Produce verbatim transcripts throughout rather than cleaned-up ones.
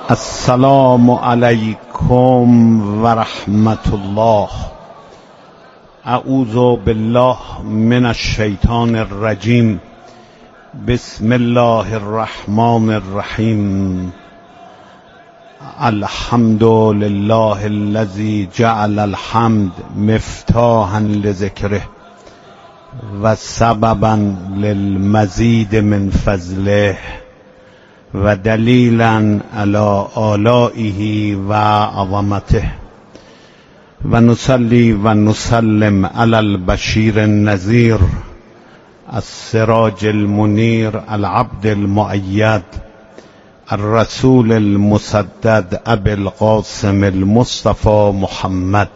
السلام علیکم و رحمت الله. اعوذ بالله من الشیطان الرجیم. بسم الله الرحمن الرحیم. الحمد لله الذي جعل الحمد مفتاحا لذکره و سببا للمزید من فضله و دلیلا علی آلائه و عظمته و نصلی و نسلم علی البشیر النذیر السراج المنیر العبد المؤید الرسول المسدد ابی القاسم المصطفى محمد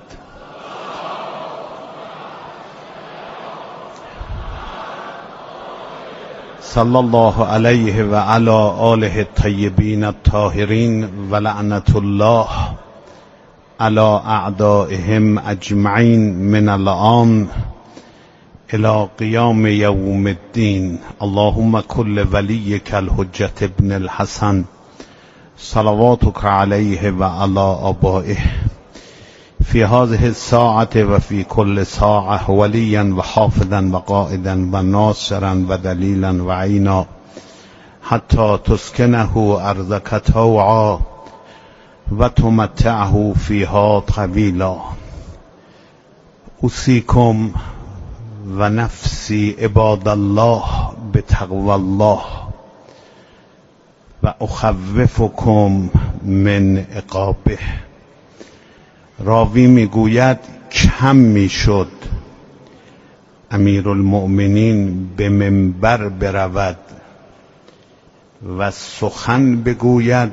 صلی الله علیه و علی آله الطیبین الطاهرین و لعنت الله علی اعدائهم اجمعین من الآن الى قیام یوم الدین. اللهم کل ولیک الحجة ابن الحسن صلواتک علیه و علی آبائه فی هذه الساعة و فی کل ساعة ولیا و حافظا و قائدا و ناصرا و دلیلا و عینا حتی تسکنه ارضک طوعا و تمتعه فیها طویلا. اوصیکم و نفسی عباد الله بتقوی الله و اخوفکم من عقابه. راوی میگوید کم میشد امیرالمؤمنین به منبر برود و سخن بگوید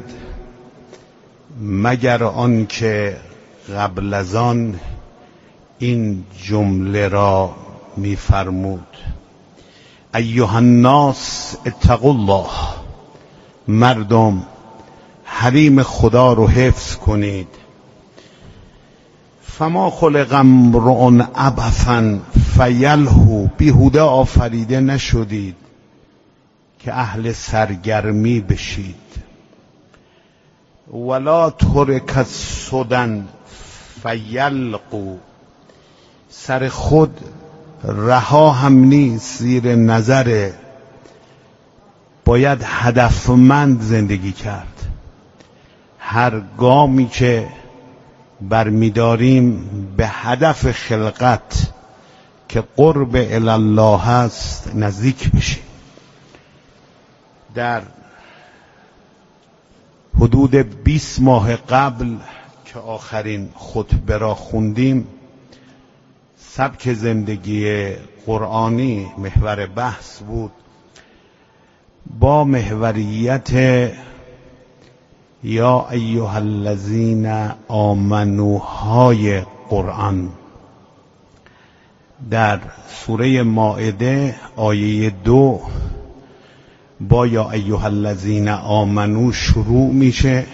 مگر آنکه قبل از آن این جمله را میفرمود: ایها الناس اتقوا الله. مردم حریم خدا رو حفظ کنید. فما خلق امرؤ عبثا فیلهو. بیهوده آفریده نشدید که اهل سرگرمی بشید. ولا ترک سدى فیلقوا. سر خود رها هم نیست زیر نظره، باید هدفمند زندگی کرد. هر گامی که برمیداریم به هدف خلقت که قرب الله هست نزدیک بشیم. در حدود بیست ماه قبل که آخرین خطبه را خوندیم، سبک زندگی قرآنی محور بحث بود با محوریت یا ایها الذین آمنوا های قرآن. در سوره مائده آیه دو با یا ایها الذین آمنوا شروع میشه،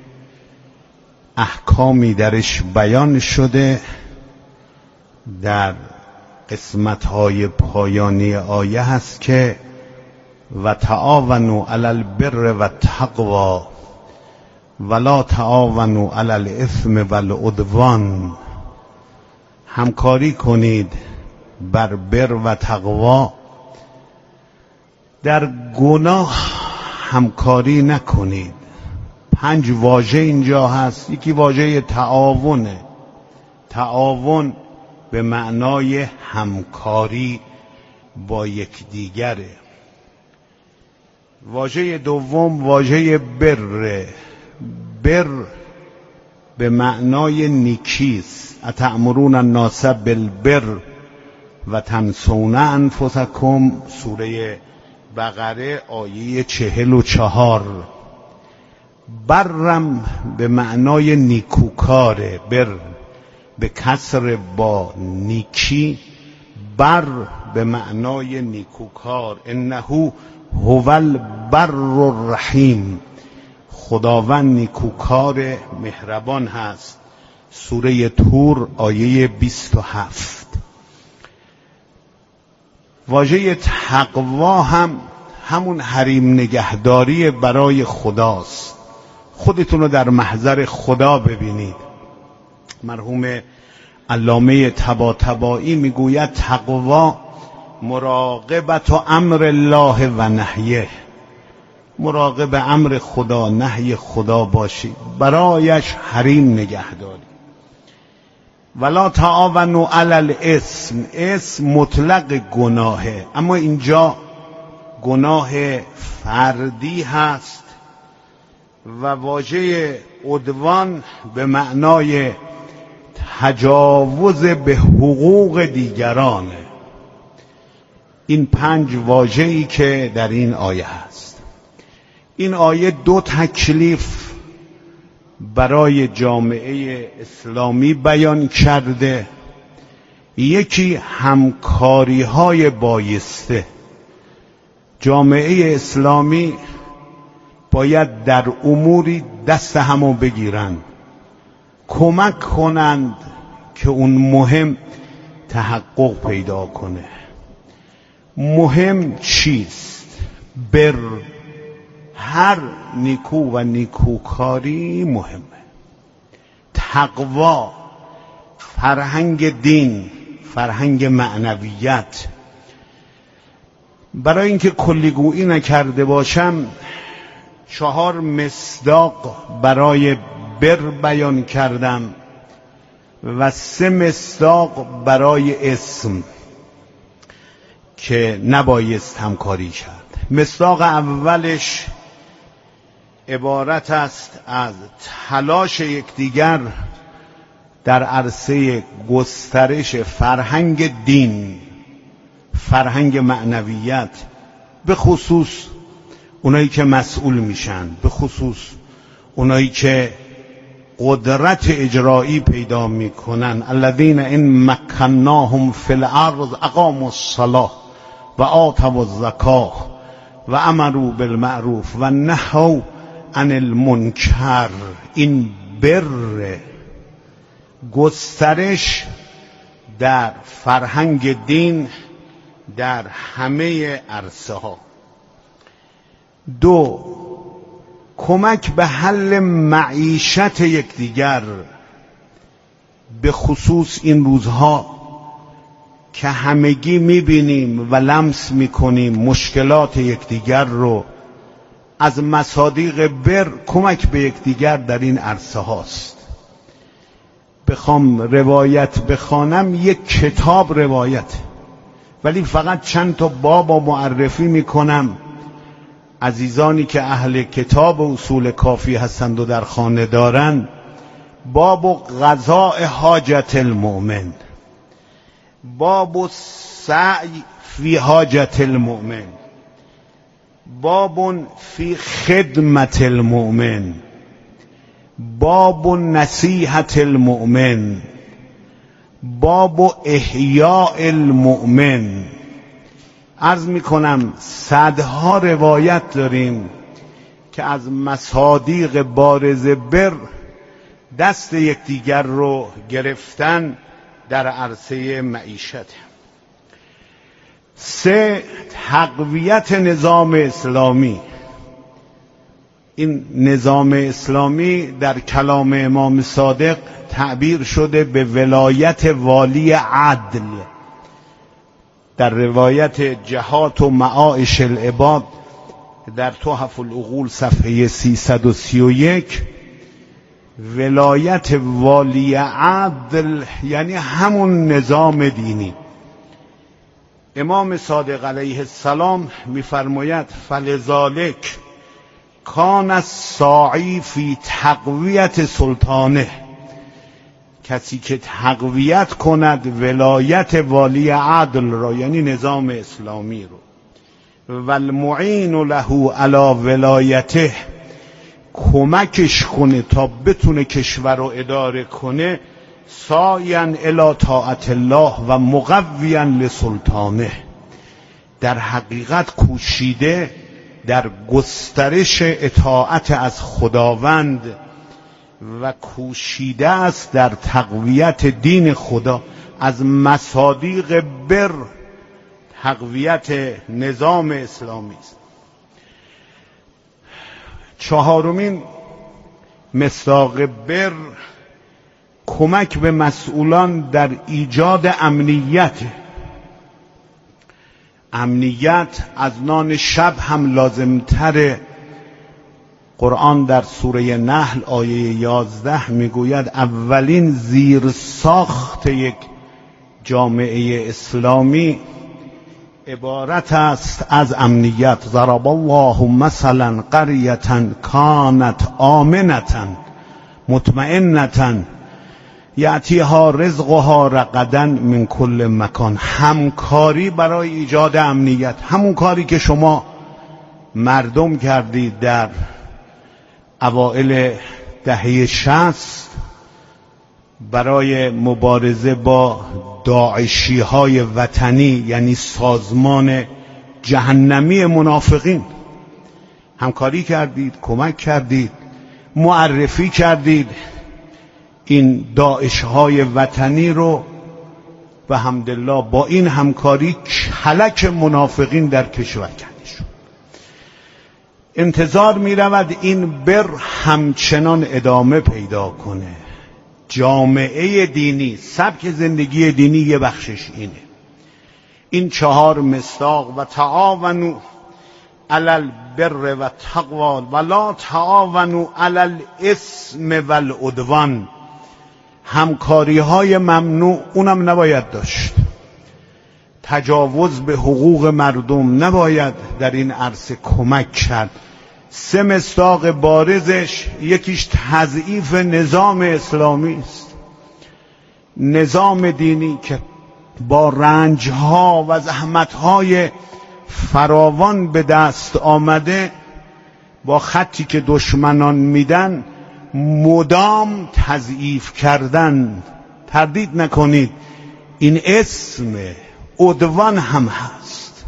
احکامی درش بیان شده. در قسمت‌های پایانی آیه هست که و تعاونوا علی البر و التقوی ولا تعاونوا علی الاثم و العدوان. همکاری کنید بر بر و تقوا، در گناه همکاری نکنید. پنج واژه اینجا هست. یکی واژه تعاونه. تعاون به معنای همکاری با یکدیگره. واژه دوم واژه بر. بر به معنای نیکیست. اتأمرون الناس بالبر و تنسون انفسکم. سوره بقره آیه چهل و چهار. برم به معنای نیکوکاره. بر به کسر با نیکی، بر به معنای نیکوکار. انه هو البر الرحیم. خداوند نیکوکار مهربان هست. سوره طور آیه بیست و هفت. واژه تقوا هم همون حریم نگهداری برای خداست. خودتون رو در محضر خدا ببینید. مرحوم علامه طباطبایی میگوید تقوا مراقبت و امر الله و نهیه، مراقب امر خدا نهی خدا باشید، برایش حریم نگه دارید. ولا تعاونوا علی الاسم، اسم مطلق گناهه، اما اینجا گناه فردی هست و واژه عدوان به معنای تجاوز به حقوق دیگرانه. این پنج واژه‌ای که در این آیه هست. این آیه دو تکلیف برای جامعه اسلامی بیان کرده. یکی همکاری های بایسته. جامعه اسلامی باید در اموری دست همو بگیرند، کمک کنند که اون مهم تحقق پیدا کنه. مهم چیست؟ بر، هر نیکو و نیکوکاری مهمه. تقوا، فرهنگ دین، فرهنگ معنویت. برای اینکه کلیگویی نکرده باشم چهار مصداق برای بر بیان کردم و سه مصداق برای اسم که نبایست همکاری کرد. مصداق اولش عبارت است از تلاش یکدیگر در عرصه گسترش فرهنگ دین، فرهنگ معنویت، به خصوص اونایی که مسئول میشن، به خصوص اونایی که قدرت اجرایی پیدا میکنن. الذین ان مکناهم فی الارض اقاموا الصلاة و آتوا الزکاة و امروا بالمعروف و نهوا عن المنکر. این بر، گسترش در فرهنگ دین در همه عرصه ها. دو، کمک به حل معیشت یکدیگر، به خصوص این روزها که همگی میبینیم و لمس میکنیم مشکلات یکدیگر رو. از مصادیق بر کمک به یکدیگر در این عرصه هاست. بخوام روایت بخوانم، یک کتاب روایت، ولی فقط چند تا باب و معرفی میکنم. عزیزانی که اهل کتاب و اصول کافی هستند و در خانه دارن، باب قضاء حاجت المؤمن، باب سعی فی حاجت المؤمن، باب فی خدمت المؤمن، باب نصیحت المؤمن، باب احیاء المؤمن. عرض می کنم صدها روایت داریم که از مصادیق بارز بر دست یکدیگر رو گرفتن در عرصه معیشت. سه، تقویت نظام اسلامی. این نظام اسلامی در کلام امام صادق تعبیر شده به ولایت والی عدل. در روایت جهات و معایش العباد در تحف العقول صفحه سیصد و سی و یک، ولایت والی عدل یعنی همون نظام دینی. امام صادق علیه السلام میفرماید فلذالک کان الساعی فی تقویت سلطانه، کسی که تقویت کند ولایت والی عدل را، یعنی نظام اسلامی رو، و المعین له علی ولایته، کمکش کنه تا بتونه کشور رو اداره کنه، ساعیا الی طاعت الله و مقویا لسلطانه، در حقیقت کوشیده در گسترش اطاعت از خداوند و کوشیده است در تقویت دین خدا. از مصادیق بر تقویت نظام اسلامی است. چهارمین مصداق بر کمک به مسئولان در ایجاد امنیت. امنیت از نان شب هم لازمتره. قرآن در سوره نحل آیه یازده میگوید اولین زیر ساخت یک جامعه اسلامی عبارت است از امنیت. ضرب الله مثلا قریة کانت آمنة مطمئنة یأتیها رزقها رغدا من کل مکان. همکاری برای ایجاد امنیت، همون کاری که شما مردم کردید در اوائل دهه شصت برای مبارزه با داعشی های وطنی، یعنی سازمان جهنمی منافقین. همکاری کردید، کمک کردید، معرفی کردید این داعش های وطنی رو و حمدالله با این همکاری کلک منافقین در کشور کنده شد. انتظار می رود این بر همچنان ادامه پیدا کنه. جامعه دینی، سبک زندگی دینی یه بخشش اینه. این چهار مصداق و تعاونوا علی البر و تقوا ولا تعاونوا علی الاثم والعدوان. همکاری های ممنوع اونم نباید داشت. تجاوز به حقوق مردم نباید در این عرصه کمک کرد. سه مصداق بارزش یکیش تضعیف نظام اسلامی است. نظام دینی که با رنجها و زحمتهای فراوان به دست آمده، با خطی که دشمنان میدن مدام تضعیف کردن. تردید نکنید این اسم عدوان هم هست.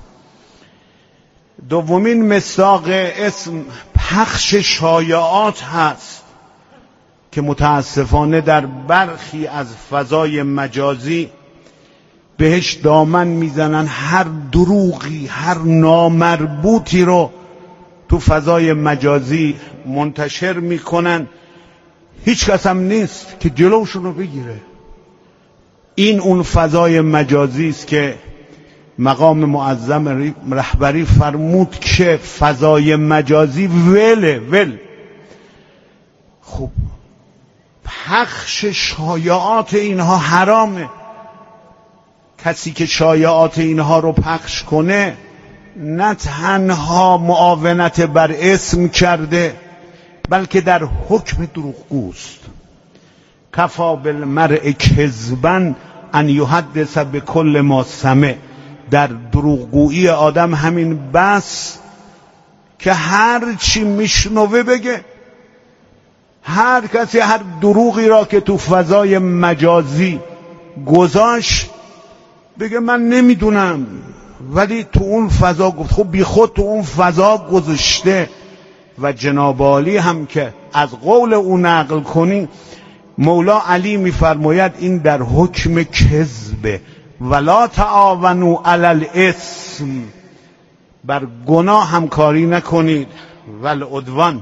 دومین مصداق اسم پخش شایعات هست که متاسفانه در برخی از فضای مجازی بهش دامن میزنن. هر دروغی، هر نامربوطی رو تو فضای مجازی منتشر میکنن. هیچ کس هم نیست که جلوشون رو بگیره. این اون فضای مجازی است که مقام معظم رهبری فرمود که فضای مجازی وله ول. خب پخش شایعات اینها حرامه. کسی که شایعات اینها رو پخش کنه نه تنها معاونت بر اسم کرده، بلکه در حکم دروغگوست. کفا بالمرء کذبا ان یحدث بکل ما سمع. در دروغگویی آدم همین بس که هر چی میشنوه بگه. هر کسی هر دروغی را که تو فضای مجازی گذاشت بگه من نمیدونم، ولی تو اون فضا گفت. خب بی خود تو اون فضا گذاشته. و جناب عالی هم که از قول او نقل کنی، مولا علی میفرماید این در حکم کذبه. ولا تعاونوا علی الاثم. بر گناه همکاری نکنید. والعدوان.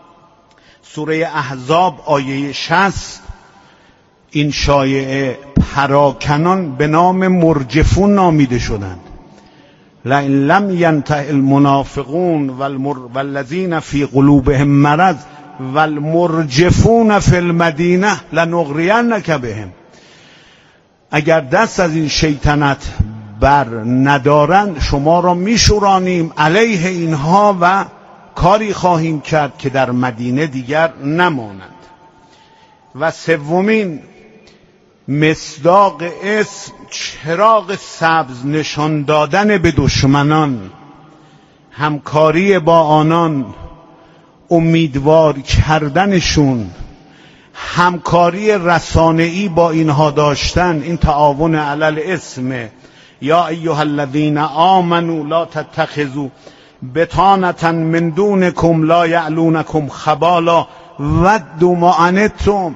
سوره احزاب آیه شصت این شایعه پراکنان به نام مرجفون نامیده شدند. لئن لم ینته المنافقون والذین فی قلوبهم مرض والمرجفون فی المدینه لنغرینک بهم. اگر دست از این شیطنت بر ندارند شما را میشورانیم علیه اینها و کاری خواهیم کرد که در مدینه دیگر نمانند. و سومین مصداق اسم چراغ سبز نشان دادن به دشمنان، همکاری با آنان، امیدوار کردنشون، همکاری رسانه‌ای با اینها داشتن. این تعاون علی الاسم. یا ایها الذین آمنوا لا تتخذوا بطانة من دونکم لا یعلونکم خبالا ودوا ما عنتم.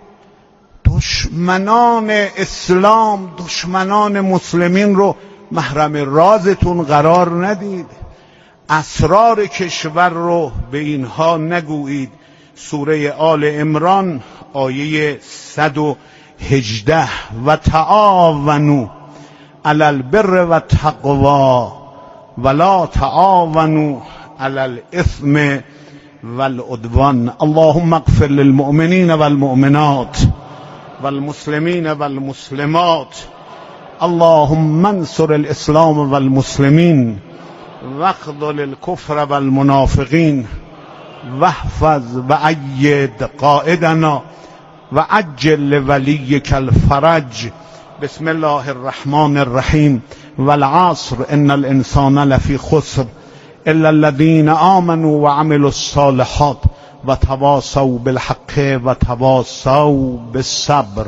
دشمنان اسلام، دشمنان مسلمین رو محرم رازتون قرار ندید. اسرار کشور رو به اینها نگویید. سوره آل عمران آیه صد و هجده و تعاونوا علی البر و تقوا ولا تعاونوا علی الاثم والعدوان. اللهم اغفر للمؤمنین والمؤمنات والمسلمین والمسلمات. اللهم انصر الاسلام والمسلمین واخذل الكفر والمنافقین واحفظ وأيد قائدنا وعجل لوليك الفرج. بسم الله الرحمن الرحیم. والعصر ان الانسان لفی خسر الا الذين آمنوا وعملوا الصالحات وتواصوا بالحق وتواصوا بالصبر.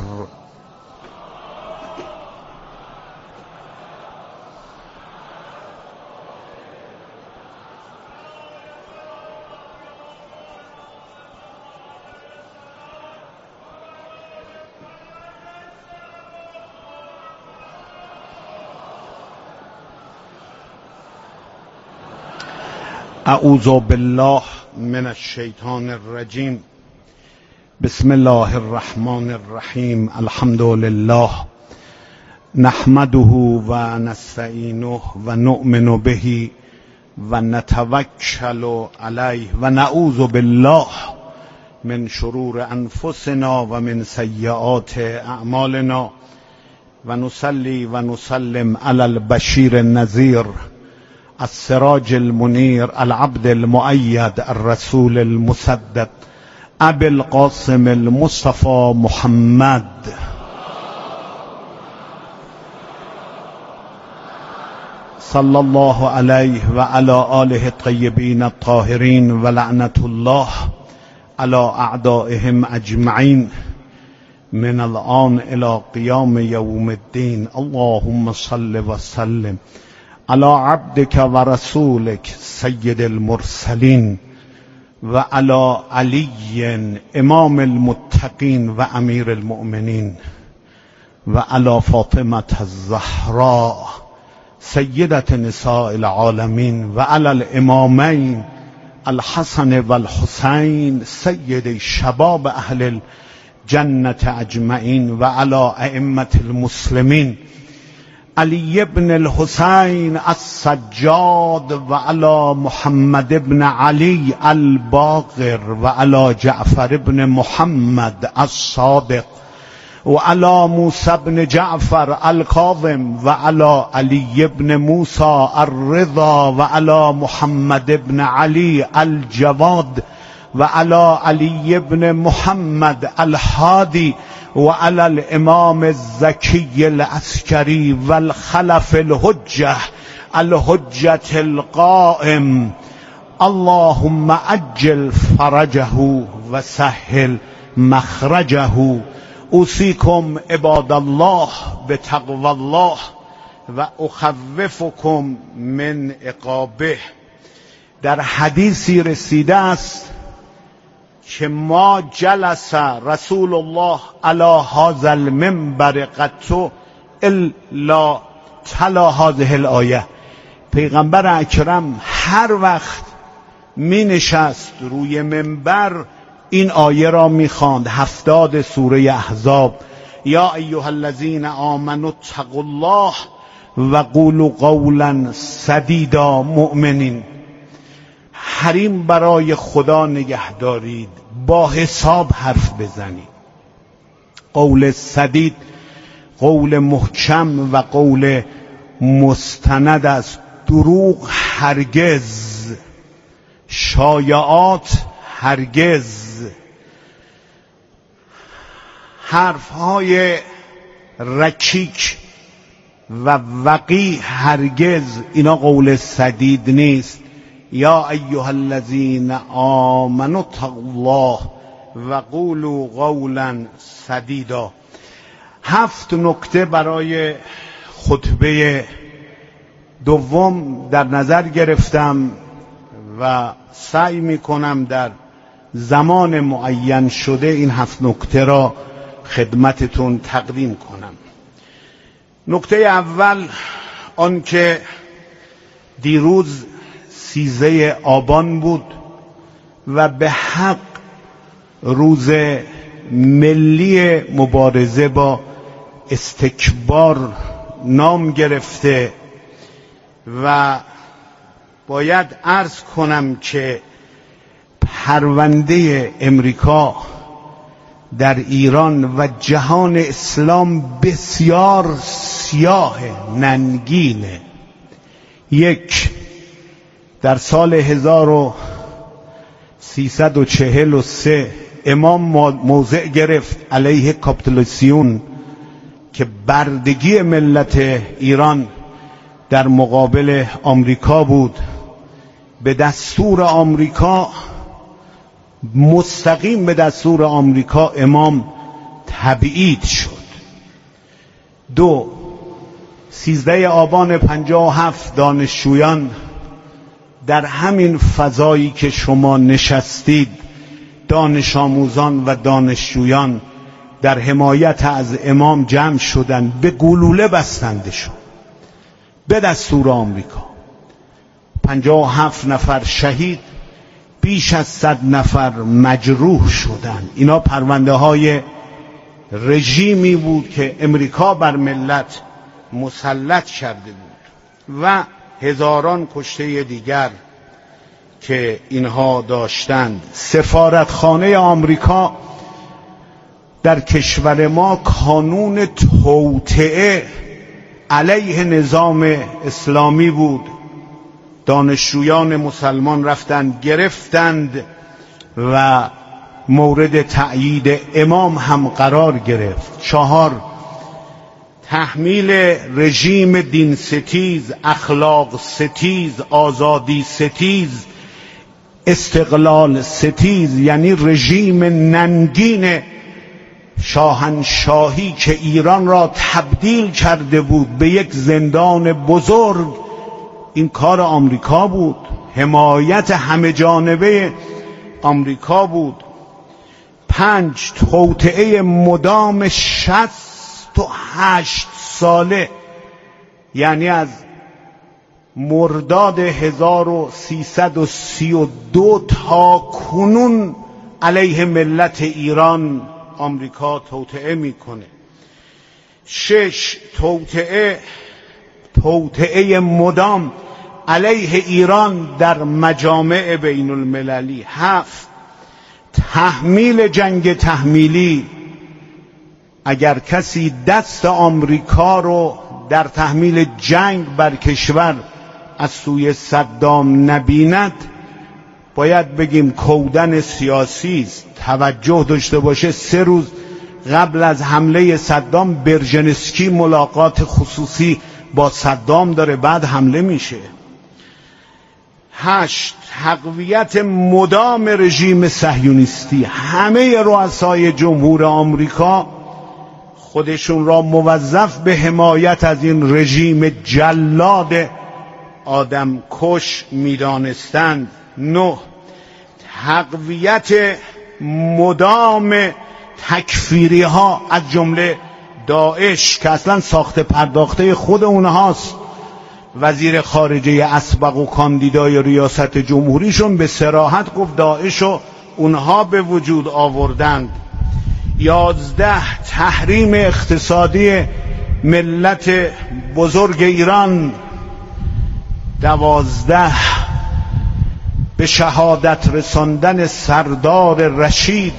اعوذ بالله من الشیطان الرجیم. بسم الله الرحمن الرحیم. الحمد لله نحمده و نستعینه و نؤمن به و نتوکل علیه و نعوذ بالله من شرور انفسنا و من سیئات اعمالنا و نصلی و نسلم علی البشیر النذیر السراج المنیر العبد المؤید الرسول المسدد ابی القاسم المصطفى محمد صلی الله علیه و علی آله الطیبین الطاهرین و لعنت الله علی اعدائهم اجمعین من الآن الى قیام یوم الدین. اللهم صل و سلم علی عبدك و رسولك سید المرسلین و علی علی امام المتقین و امیر المؤمنین و علی فاطمة الزهراء سیدة نساء العالمین و علی الامامین الحسن و الحسین سید شباب اهل الجنة اجمعین و علی ائمة المسلمین علی ابن الحسین السجاد و علی محمد ابن علی الباقر و علی جعفر ابن محمد الصادق و علی موسی ابن جعفر الکاظم و علی علی ابن موسی الرضا و علی محمد ابن علی الجواد و علی علی ابن محمد الهادی و علی الامام الزکی العسکری و الخلف الحجه الحجة القائم. اللهم عجل فرجه و سهل مخرجه. اوصیکم عباد الله بتقوی الله و اخوفکم من عقابه. در حدیثی رسیده است که ما جلس رسول الله علی هذا المنبر قط الا تلا هذه الآیه. پیغمبر اکرم هر وقت می نشست روی منبر این آیه را می خواند. هفتاد سوره احزاب. یا ایها الذین آمنوا اتقوا الله و قولوا قولا سدیدا. مؤمنین حریم برای خدا نگه دارید، با حساب حرف بزنید. قول سدید قول محکم و قول مستند است. دروغ هرگز، شایعات هرگز، حرفهای رکیک و وقیح هرگز، اینا قول سدید نیست. یا ایها الذین آمنوا اتقوا الله و قولوا قولا سدیدا. هفت نکته برای خطبه دوم در نظر گرفتم و سعی میکنم در زمان معین شده این هفت نکته را خدمتتون تقدیم کنم. نکته اول آن که دیروز سیزده آبان بود و به حق روز ملی مبارزه با استکبار نام گرفته و باید عرض کنم که پرونده امریکا در ایران و جهان اسلام بسیار سیاه ننگینه. یک، در سال هزار و سیصد و چهل و سه امام موضع گرفت علیه کاپیتولاسیون که بردگی ملت ایران در مقابل آمریکا بود. به دستور آمریکا، مستقیم به دستور آمریکا، امام تبعید شد. دو، سیزده آبان پنجاه و هفت دانشجویان در همین فضایی که شما نشستید، دانش آموزان و دانشجویان در حمایت از امام جمع شدند، به گلوله بستنده شد به دستور آمریکا. پنجاه و هفت نفر شهید، بیش از صد نفر مجروح شدند. اینا پرونده های رژیمی بود که امریکا بر ملت مسلط کرده بود و هزاران کشته دیگر که اینها داشتند. سفارتخانه آمریکا در کشور ما کانون توطئه علیه نظام اسلامی بود. دانشجویان مسلمان رفتند گرفتند و مورد تأیید امام هم قرار گرفت. چهار، تحمیل رژیم دین ستیز، اخلاق ستیز، آزادی ستیز، استقلال ستیز، یعنی رژیم ننگین شاهنشاهی که ایران را تبدیل کرده بود به یک زندان بزرگ، این کار آمریکا بود، حمایت همه جانبه آمریکا بود. پنج، توطئه مدام شصت و هشت ساله، یعنی از مرداد هزار و سیصد و سی و دو تا کنون علیه ملت ایران آمریکا توطئه میکنه. شش، توطئه توطئه مدام علیه ایران در مجامع بین المللی. هفت، تحمیل جنگ تحمیلی. اگر کسی دست آمریکا رو در تحمیل جنگ بر کشور از سوی صدام نبیند، باید بگیم کودن سیاسی است. توجه داشته باشه، سه روز قبل از حمله صدام برژنسکی ملاقات خصوصی با صدام داره، بعد حمله میشه. هشت، تقویت مدام رژیم صهیونیستی. همه رؤسای جمهور آمریکا خودشون را موظف به حمایت از این رژیم جلاد آدم کش میدانستند. نه، تقویت مدام تکفیری ها از جمله داعش که اصلا ساخته پرداخته خود اونهاست. وزیر خارجه اسبق و کاندیدای ریاست جمهوریشون به صراحت گفت داعش و اونها به وجود آوردند. یازده، تحریم اقتصادی ملت بزرگ ایران. دوازده، به شهادت رساندن سردار رشید،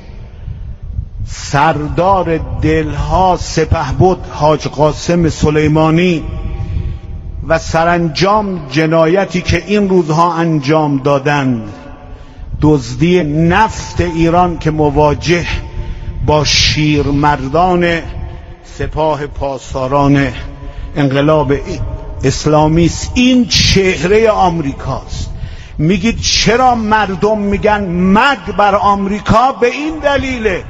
سردار دلها سپهبد حاج قاسم سلیمانی، و سرانجام جنایتی که این روزها انجام دادند، دزدی نفت ایران که مواجه با شیرمردان سپاه پاسداران انقلاب اسلامی است. این چهره آمریکاست. میگید چرا مردم میگن مرگ بر آمریکا؟ به این دلیله.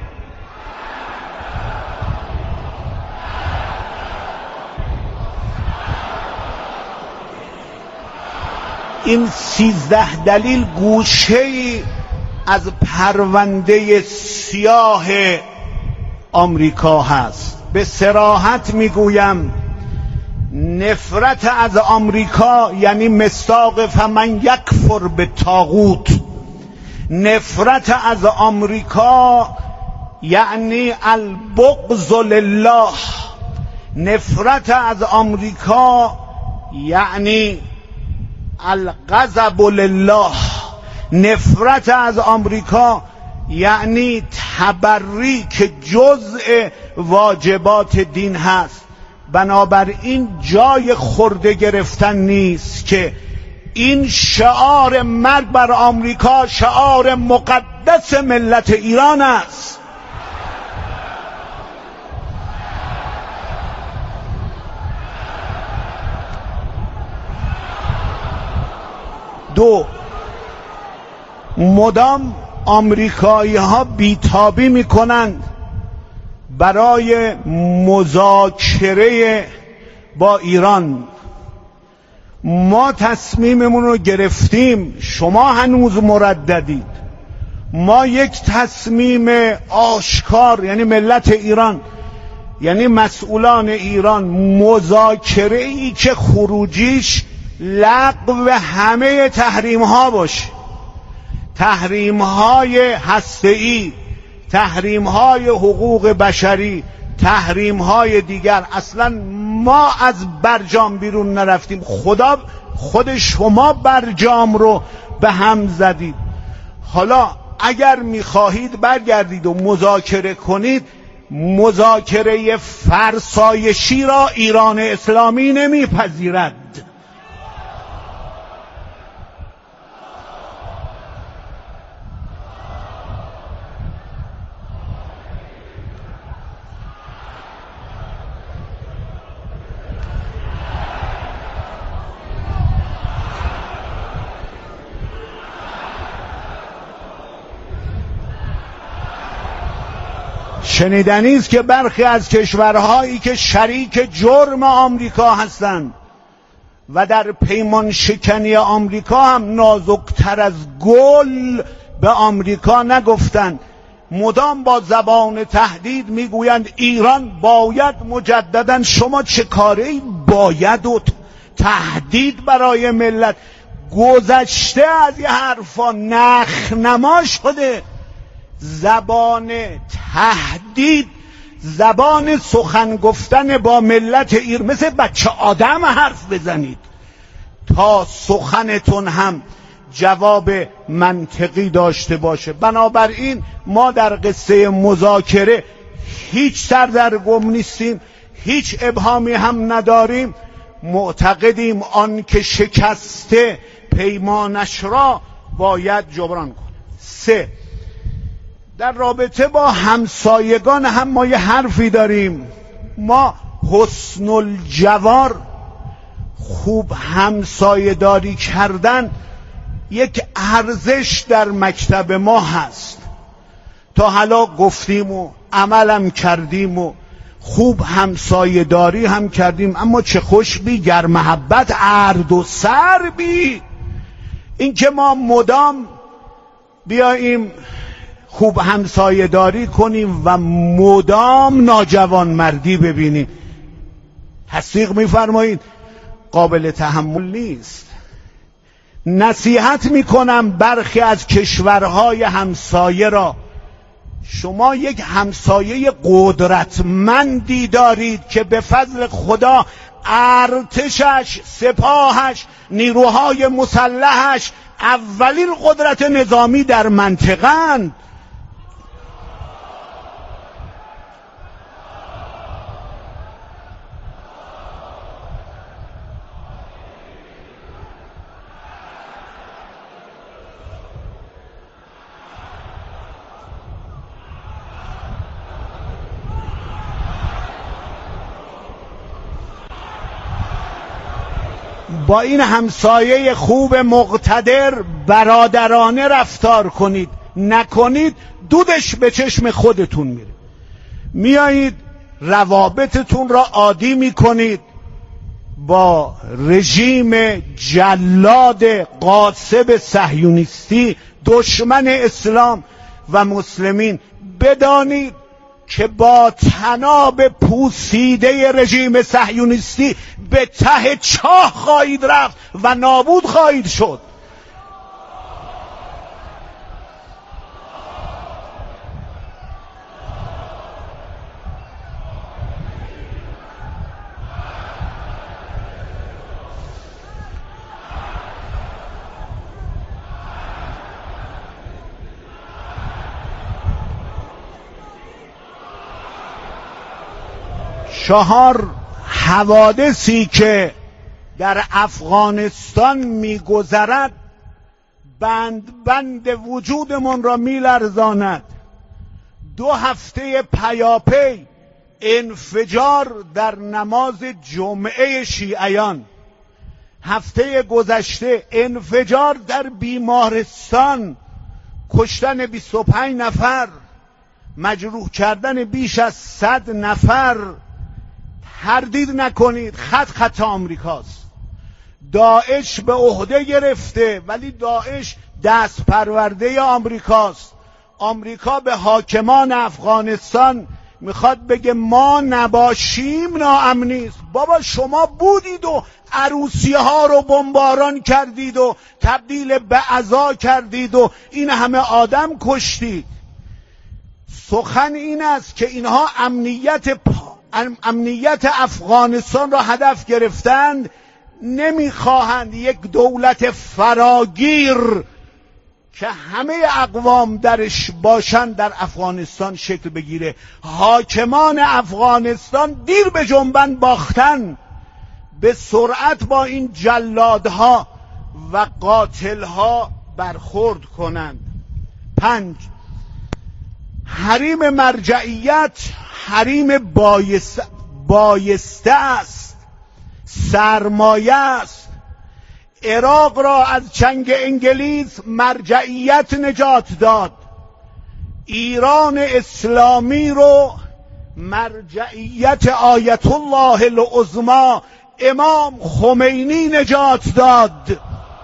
این سیزده دلیل گوشه‌ای از پرونده سیاه آمریکا هست. به صراحت میگویم نفرت از آمریکا یعنی مصداق فمن یکفر به طاغوت، نفرت از آمریکا یعنی البغض لله، نفرت از آمریکا یعنی الغضب لله، نفرت از آمریکا یعنی تبری که جزء واجبات دین هست. بنابراین جای خورده گرفتن نیست که این شعار مرگ بر آمریکا شعار مقدس ملت ایران است. دو، مدام آمریکایی ها بیتابی میکنند برای مذاکره با ایران. ما تصمیممون رو گرفتیم، شما هنوز مرددید. ما یک تصمیم آشکار، یعنی ملت ایران، یعنی مسئولان ایران، مذاکره ای که خروجیش لغو همه تحریم ها باشه، تحریم های هسته‌ای، تحریم های حقوق بشری، تحریم های دیگر. اصلا ما از برجام بیرون نرفتیم، خدا خود شما برجام رو به هم زدید. حالا اگر میخواهید برگردید و مذاکره کنید، مذاکره فرسایشی را ایران اسلامی نمیپذیرد. شنیدنی است که برخی از کشورهایی که شریک جرم آمریکا هستند و در پیمان شکنی آمریکا هم نازکتر از گل به آمریکا نگفتند، مدام با زبان تهدید میگویند ایران باید مجددا. شما چه کاری باید و تهدید برای ملت؟ گذشته از یه حرفا، نخنما شده. زبان تهدید، زبان سخن گفتن با ملت ایران، مثل بچه آدم حرف بزنید تا سخنتون هم جواب منطقی داشته باشه. بنابراین ما در قصه مذاکره هیچ سردرگم نیستیم، هیچ ابهامی هم نداریم. معتقدیم آن که شکسته پیمانش را باید جبران کنه. سه، در رابطه با همسایگان هم ما یه حرفی داریم. ما حسن الجوار، خوب همسایه داری کردن، یک ارزش در مکتب ما هست. تا حالا گفتیم و عملم کردیم و خوب همسایه داری هم کردیم، اما چه خوش بی گر محبت ارد و سر بی. این که ما مدام بیاییم خوب همسایه داری کنیم و مدام ناجوان مردی ببینیم، تصدیق میفرمایید قابل تحمل نیست. نصیحت میکنم برخی از کشورهای همسایه را، شما یک همسایه قدرتمندی دارید که به فضل خدا ارتشش، سپاهش، نیروهای مسلحش اولین قدرت نظامی در منطقه‌اند. با این همسایه خوب مقتدر برادرانه رفتار کنید، نکنید دودش به چشم خودتون میره. میایید روابطتون را عادی میکنید با رژیم جلاد غاصب صهیونیستی، دشمن اسلام و مسلمین. بدانید که با طناب پوسیده رژیم صهیونیستی به ته چاه خواهید رفت و نابود خواهید شد. چهار، حوادثی که در افغانستان میگذرد بند بند وجودمون را میلرزاند. دو هفته پیاپی انفجار در نماز جمعه شیعیان، هفته گذشته انفجار در بیمارستان، کشتن بیست و پنج نفر، مجروح کردن بیش از صد نفر. تردید نکنید خط خط آمریکاست. داعش به عهده گرفته، ولی داعش دست پرورده آمریکاست. آمریکا به حاکمان افغانستان میخواد بگه ما نباشیم ناامنیست. بابا شما بودید و عروسی ها رو بمباران کردید و تبدیل به عزا کردید و این همه آدم کشتید. سخن این است که اینها امنیت امنیت افغانستان را هدف گرفتند، نمیخواهند یک دولت فراگیر که همه اقوام درش باشن در افغانستان شکل بگیره. حاکمان افغانستان دیر به جنبن باختن، به سرعت با این جلادها و قاتلها برخورد کنند. پنج، حریم مرجعیت حریم بایسته, بایسته است، سرمایه است. عراق را از چنگ انگلیس مرجعیت نجات داد، ایران اسلامی رو مرجعیت آیت الله العظمی امام خمینی نجات داد.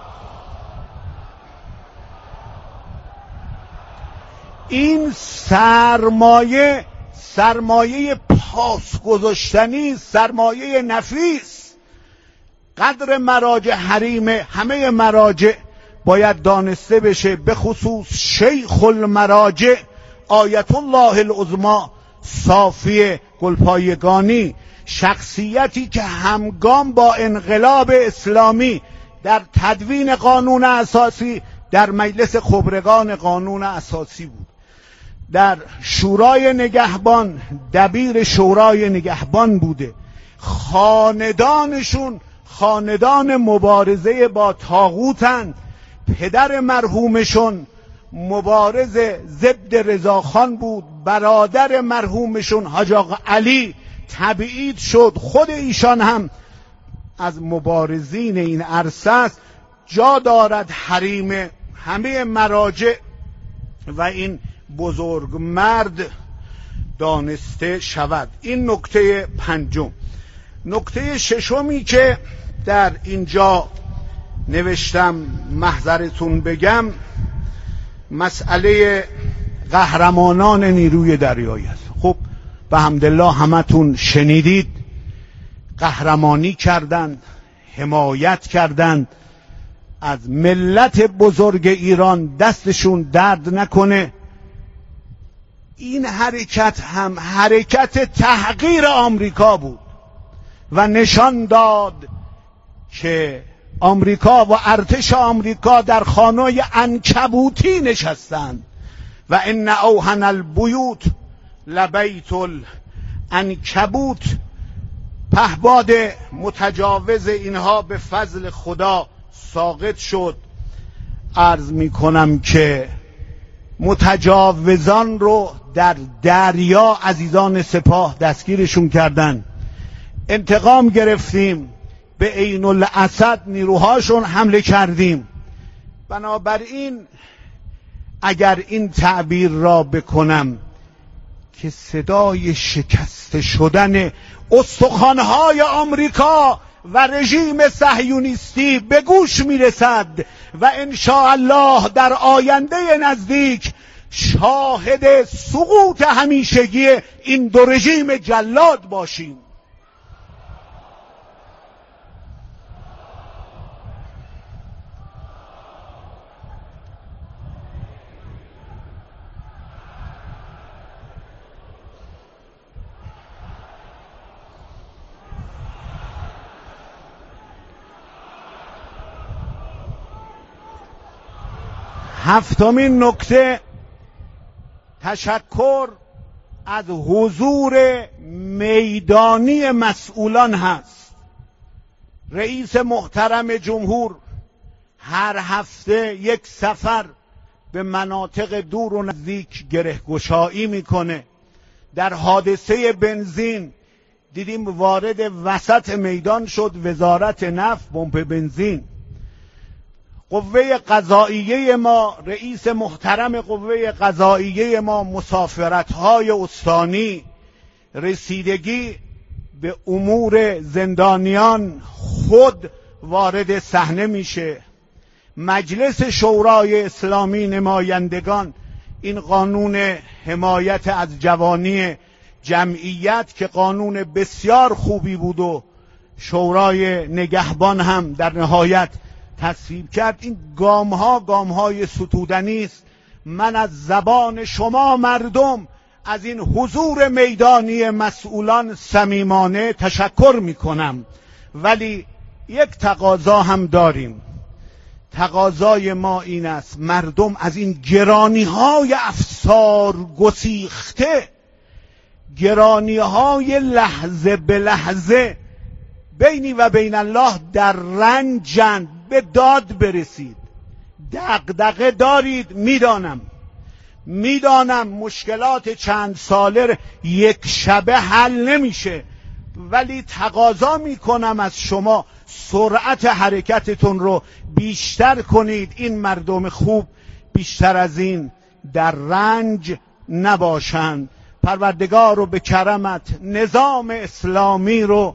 این سرمایه سرمایه پاس گذاشتنی، سرمایه نفیس. قدر مراجع حریم همه مراجع باید دانسته بشه، به خصوص شیخ المراجع آیت الله العظمی صافی گلپایگانی، شخصیتی که همگام با انقلاب اسلامی در تدوین قانون اساسی در مجلس خبرگان قانون اساسی بود، در شورای نگهبان دبیر شورای نگهبان بوده. خاندانشون خاندان مبارزه با طاغوتند. پدر مرحومشون مبارز ضد رضاخان بود، برادر مرحومشون حاج آقا علی تبعید شد، خود ایشان هم از مبارزین این عرصه است. جا دارد حریم همه مراجع و این بزرگ مرد دانسته شود. این نکته پنجم. نکته ششمی که در اینجا نوشتم محضرتون بگم، مسئله قهرمانان نیروی دریایی است. خب به حمدالله همتون شنیدید، قهرمانی کردند، حمایت کردند از ملت بزرگ ایران، دستشون درد نکنه. این حرکت هم حرکت تحقیر آمریکا بود و نشان داد که آمریکا و ارتش آمریکا در خانه عنکبوتی نشستند و ان اوهن البیوت لبیت العنکبوت. پهباد متجاوز اینها به فضل خدا ساقط شد. عرض می کنم که متجاوزان رو در دریا عزیزان سپاه دستگیرشون کردن، انتقام گرفتیم، به عین الاسد نیروهاشون حمله کردیم. بنابراین اگر این تعبیر را بکنم که صدای شکست شدن استخوان‌های آمریکا و رژیم صهیونیستی به گوش میرسد و انشاءالله در آینده نزدیک شاهد سقوط همیشگی این دو رژیم جلاد باشیم. هفتمین نکته، تشکر از حضور میدانی مسئولان هست. رئیس محترم جمهور هر هفته یک سفر به مناطق دور و نزدیک گرهگشایی میکنه. در حادثه بنزین دیدیم وارد وسط میدان شد وزارت نفت، پمپ بنزین. قوه قضاییه ما، رئیس محترم قوه قضاییه ما، مسافرت‌های استانی، رسیدگی به امور زندانیان خود وارد صحنه میشه. مجلس شورای اسلامی نمایندگان این قانون حمایت از جوانی جمعیت که قانون بسیار خوبی بود و شورای نگهبان هم در نهایت تصویب کرد، این گام ها گام های ستودنی است. من از زبان شما مردم از این حضور میدانی مسئولان صمیمانه تشکر می کنم. ولی یک تقاضا هم داریم. تقاضای ما این است مردم از این گرانی های افسار گسیخته، گرانی های لحظه به لحظه بینی و بین الله در رنجند، به داد برسید. دغدغه دارید، میدانم میدانم مشکلات چند ساله یک شبه حل نمیشه، ولی تقاضا میکنم از شما سرعت حرکتتون رو بیشتر کنید. این مردم خوب بیشتر از این در رنج نباشند. پروردگار رو به کرمت نظام اسلامی رو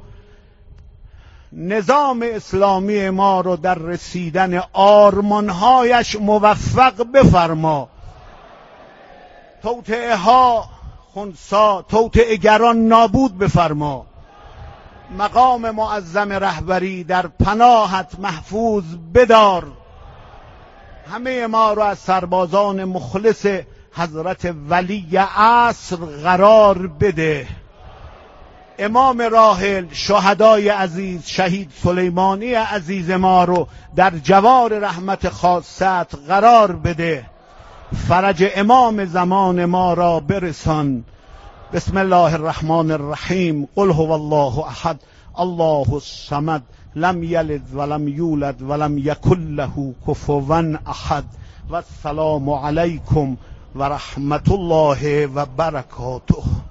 نظام اسلامی ما رو در رسیدن آرمانهایش موفق بفرما. توطئه ها خنثی، توطئه گران نابود بفرما. مقام معظم رهبری در پناهت محفوظ بدار. همه ما رو از سربازان مخلص حضرت ولی عصر قرار بده. امام راحل، شهدای عزیز، شهید سلیمانی عزیز ما رو در جوار رحمت خاصت قرار بده. فرج امام زمان ما را برسان. بسم الله الرحمن الرحیم. قل هو الله احد الله الصمد لم یلد ولم یولد ولم یکن له کفوا احد. و السلام علیکم و رحمت الله و برکاته.